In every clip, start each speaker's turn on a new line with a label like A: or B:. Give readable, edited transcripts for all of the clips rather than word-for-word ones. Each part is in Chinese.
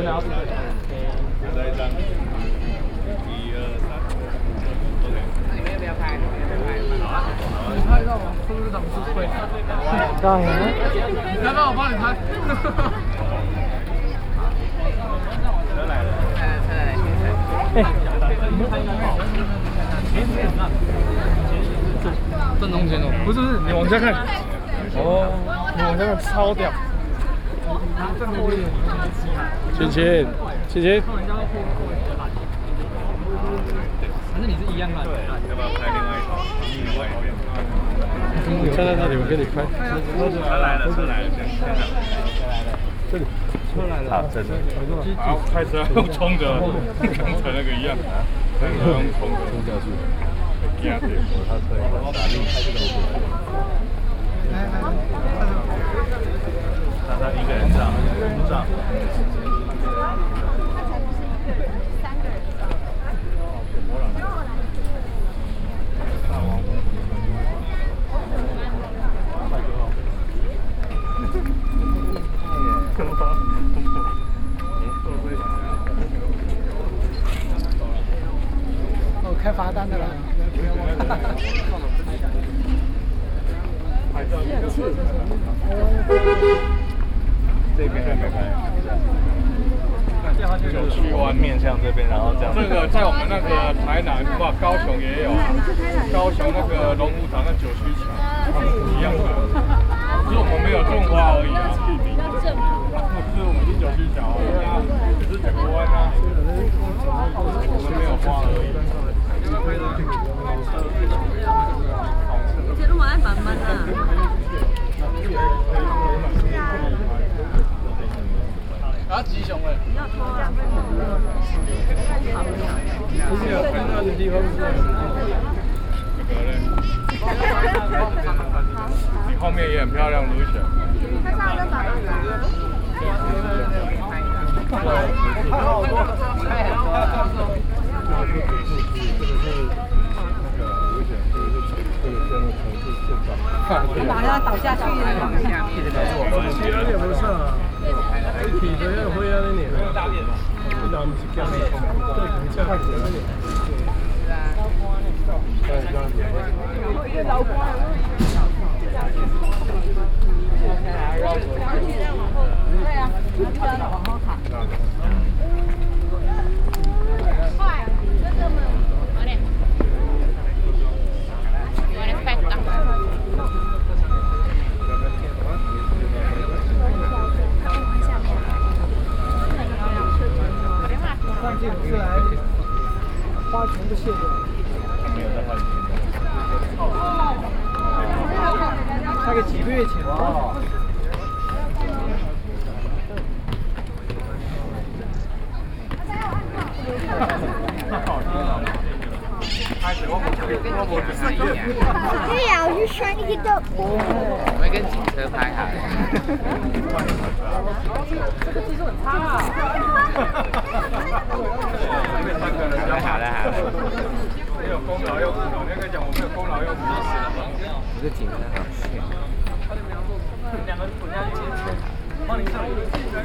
A: 真的要。
B: 再一张。1、2、3。OK。那你们要不要拍？好啊。
A: 你拍到吗？是不是长不会？
C: 当然。
A: 要不然我帮你拍。
B: 车来了。
C: 哎。
A: 正中间哦，不是，你往下看。哦，你往下看，超屌。
C: 芊芊，芊芊。
A: 反正你是一样的。
B: 对，要不要拍另外一套？另外一边。
C: 你站在那里，我给你拍。
B: 车来了，车来了，先上。
C: 这里。车来了。
B: 好，这里。好，开车用冲的，跟刚才那个一样。开车用冲的。冲下去。压对，他车有打力，开这个。让他一个人上，不上。
A: 哦，开罚单的了。
B: 这边还没拍。九曲湾面向这边，然后这样。这个在我们那个台南哇，高雄也有啊。高雄那个龙虎堂那九曲桥一样的，只是我们没有种花而已啊。不是我们是九曲桥，只是整个湾啊，我们没有花而已。
D: 这都蛮慢慢啊。
A: 啊，吉祥嘞！
D: 你要偷啊？
C: 不是有看到的地方是。
B: 这个嘞，你后面也很漂亮，卢雪。
D: 把它倒下去，往下面。
C: 有点不错啊。体质要会啊，那年。那我们是干的，对，这看起来那年。对，老瓜。
D: 对啊，往后躺。快，这个嘛，快点，快点快点。
A: 上镜是来花全部卸掉。
B: 没有在换新的。
A: 大概几个月前吧。
E: Yeah, you're trying to get the.
F: 我会跟警车拍好了。
D: 这个技术很差啊！
F: 好了好了。
B: 没有功劳又苦劳，你要跟讲我没有功劳又苦劳。
F: 一个警车好炫。
A: 两个滚下去，帮你上。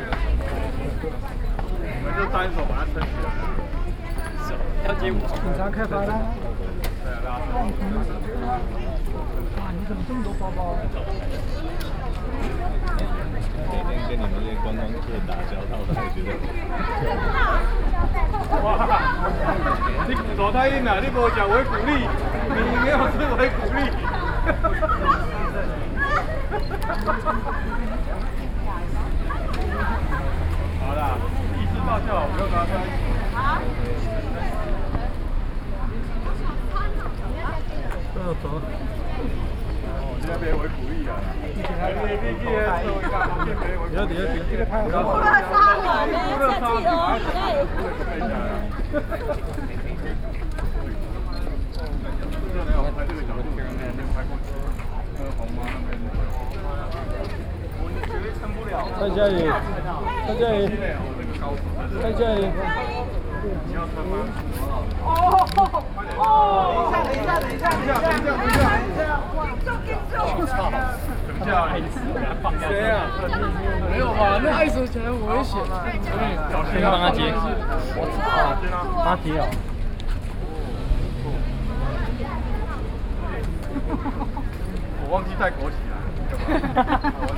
B: 我们就单手把它撑起来。
A: 要接我。警察开罚单。
B: 对啊，拉手。
A: 哇，你怎么这么多包包？
B: 每天跟你们这些观光客打交道，他会觉得。哇！你走太硬了，你没有讲维骨力，你没有吃维骨力。好啦，意识到就好，不用拿出来。好。
C: 走。
B: 哦，你那边维骨力啊？你
C: 要这个太好
D: 了。
C: 在这里，在这里，在这里。
B: 你要穿吗？
D: 等一下，
B: 我操！
C: 谁啊？没有吧？那爱手起来很危险啊！
A: 先帮他接。
C: 他接哦。
B: 我忘记带枸杞了。